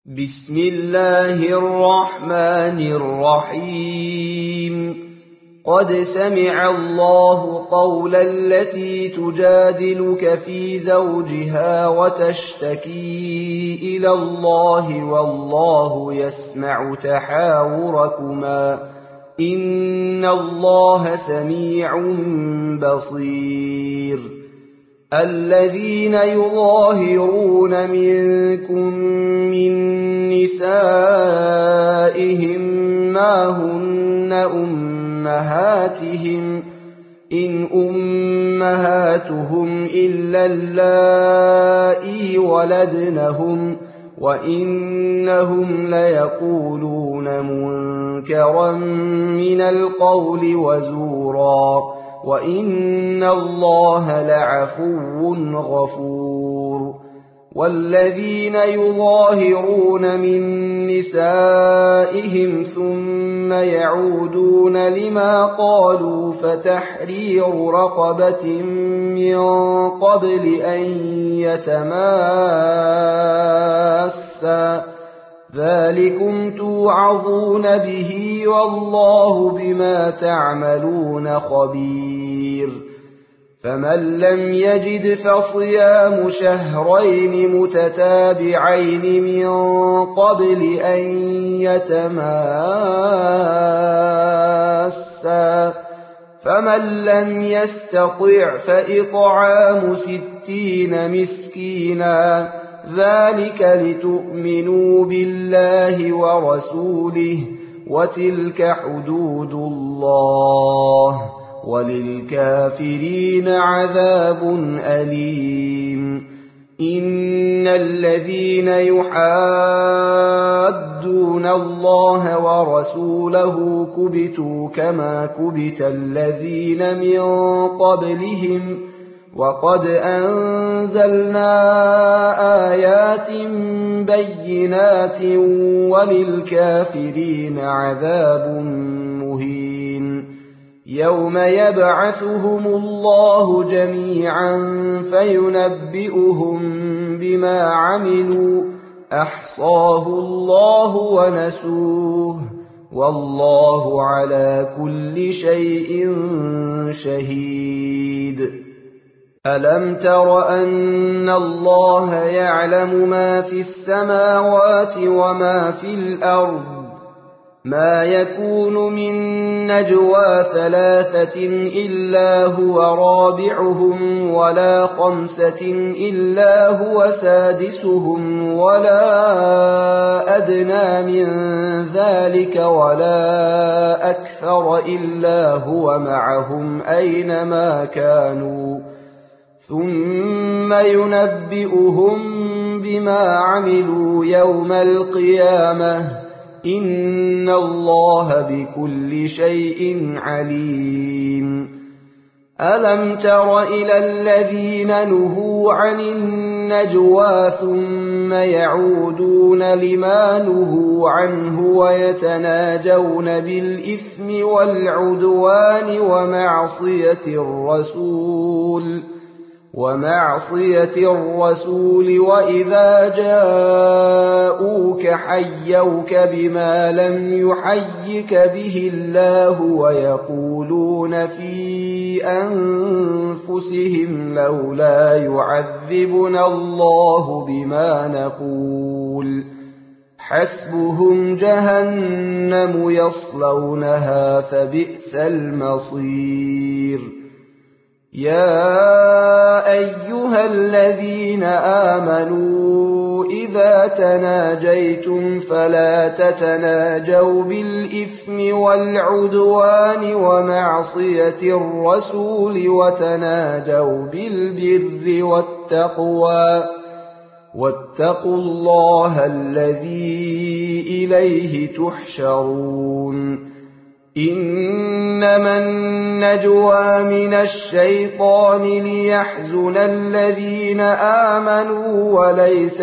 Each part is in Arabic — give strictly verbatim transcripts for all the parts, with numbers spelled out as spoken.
بسم الله الرحمن الرحيم قد سمع الله قول التي تجادلك في زوجها وتشتكي إلى الله والله يسمع تحاوركما إن الله سميع بصير الذين يظاهرون منكم من نسائهم ما هن أمهاتهم إن أمهاتهم إلا اللائي ولدنهم وإنهم ليقولون منكرا من القول وزورا وإن الله لعفو غفور والذين يظاهرون من نسائهم ثم يعودون لما قالوا فتحرير رقبة من قبل أن يتماسا ذلكم توعظون به والله بما تعملون خبير فمن لم يجد فصيام شهرين متتابعين من قبل أن يتماسا فمن لم يستطع فإطعام ستين مسكينا ذلك لتؤمنوا بالله ورسوله وتلك حدود الله وللكافرين عذاب أليم إن الذين يحادون الله ورسوله كبتوا كما كبت الذين من قبلهم وقد أنزلنا آيات بينات وللكافرين عذاب مهين يوم يبعثهم الله جميعا فينبئهم بما عملوا أحصاه الله ونسوه والله على كل شيء شهيد ألم تر أن الله يعلم ما في السماوات وما في الأرض ما يكون من نجوى ثلاثة إلا هو رابعهم ولا خمسة إلا هو سادسهم ولا أدنى من ذلك ولا أكثر إلا هو معهم أينما كانوا ثم ينبئهم بما عملوا يوم القيامة إن الله بكل شيء عليم ألم تر إلى الذين نهوا عن النجوى ثم يعودون لما نهوا عنه ويتناجون بالإثم والعدوان ومعصية الرسول ومعصية الرسول وإذا جاءوك حيوك بما لم يحيك به الله ويقولون في أنفسهم لولا يعذبنا الله بما نقول حسبهم جهنم يصلونها فبئس المصير يا أيها الذين آمنوا إذا تناجيتم فلا تتناجوا بالإثم والعدوان ومعصية الرسول وتناجوا بالبر والتقوى واتقوا الله الذي إليه تحشرون إنما النجوى من الشيطان ليحزن الذين آمنوا وليس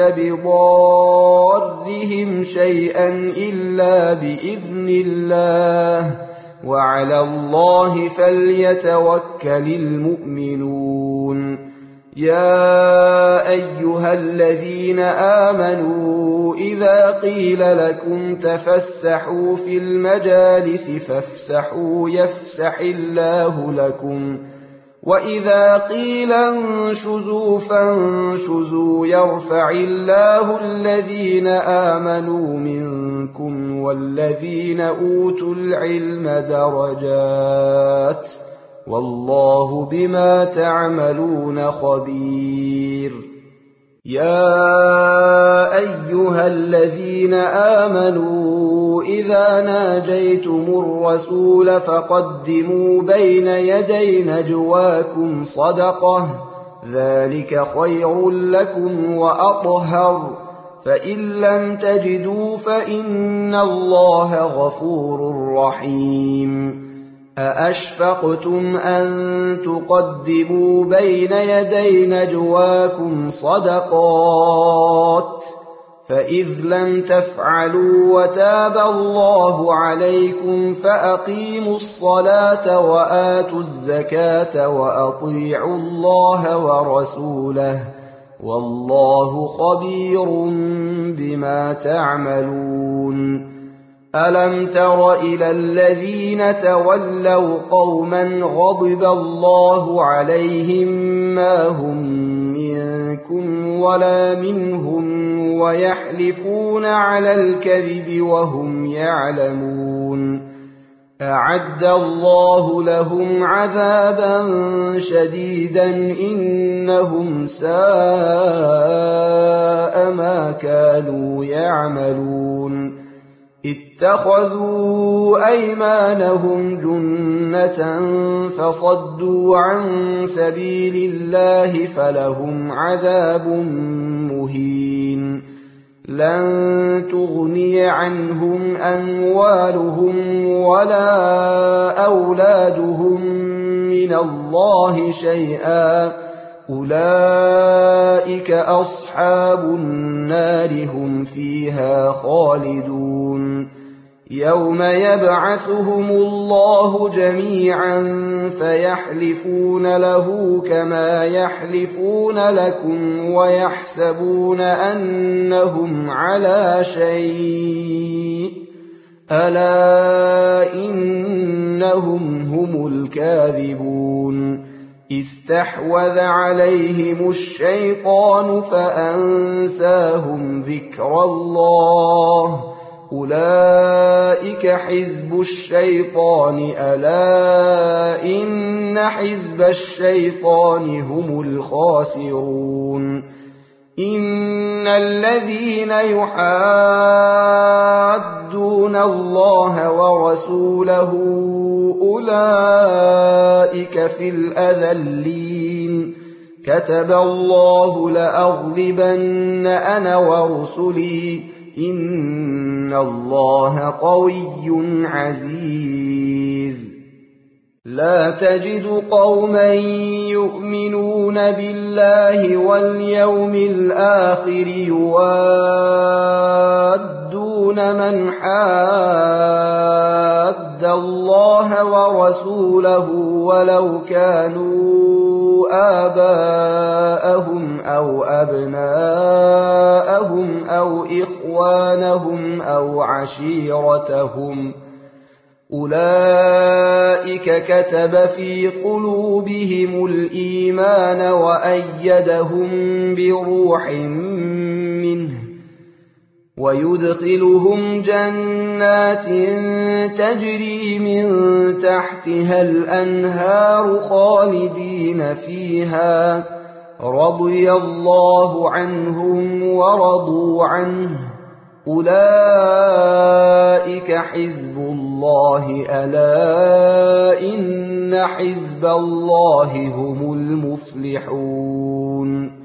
بضارهم شيئا إلا بإذن الله وعلى الله فليتوكل المؤمنون يا أيها الذين آمنوا إذا قيل لكم تفسحوا في المجالس فافسحوا يفسح الله لكم وإذا قيل انشزوا فانشزوا يرفع الله الذين آمنوا منكم والذين أوتوا العلم درجات والله بما تعملون خبير يا أيها الذين آمنوا إذا ناجيتم الرسول فقدموا بين يدي نجواكم صدقة ذلك خير لكم وأطهر فإن لم تجدوا فإن الله غفور رحيم أأشفقتم أن تقدموا بين يدي نجواكم صدقات فإذ لم تفعلوا وتاب الله عليكم فأقيموا الصلاة وآتوا الزكاة وأطيعوا الله ورسوله والله خبير بما تعملون ألم تر إلى الذين تولوا قوما غضب الله عليهم ما هم منكم ولا منهم ويحلفون على الكذب وهم يعلمون أعد الله لهم عذابا شديدا إنهم ساء ما كانوا يعملون اتخذوا أيمانهم جنة فصدوا عن سبيل الله فلهم عذاب مهين لن تغني عنهم أموالهم ولا أولادهم من الله شيئا أولئك أصحاب النار هم فيها خالدون يوم يبعثهم الله جميعا فيحلفون له كما يحلفون لكم ويحسبون أنهم على شيء ألا إنهم هم الكاذبون استحوذ عليهم الشيطان فأنساهم ذكر الله أولئك حزب الشيطان ألا إن حزب الشيطان هم الخاسرون إن الذين يحادون الله ورسوله أولئك في الأذلين كتب الله لأغلبن أنا ورسلي إن الله قوي عزيز لا تجد قوما يؤمنون بالله واليوم الآخر يوادون من حاد الله ورسوله ولو كانوا آباءهم أو أبناءهم أو إخوانهم أو عشيرتهم أولئك كتب في قلوبهم الإيمان وأيدهم بروح منه ويدخلهم جنات تجري من تحتها الأنهار خالدين فيها رضي الله عنهم ورضوا عنه أولئك حزب الله ألا إن حزب الله هم المفلحون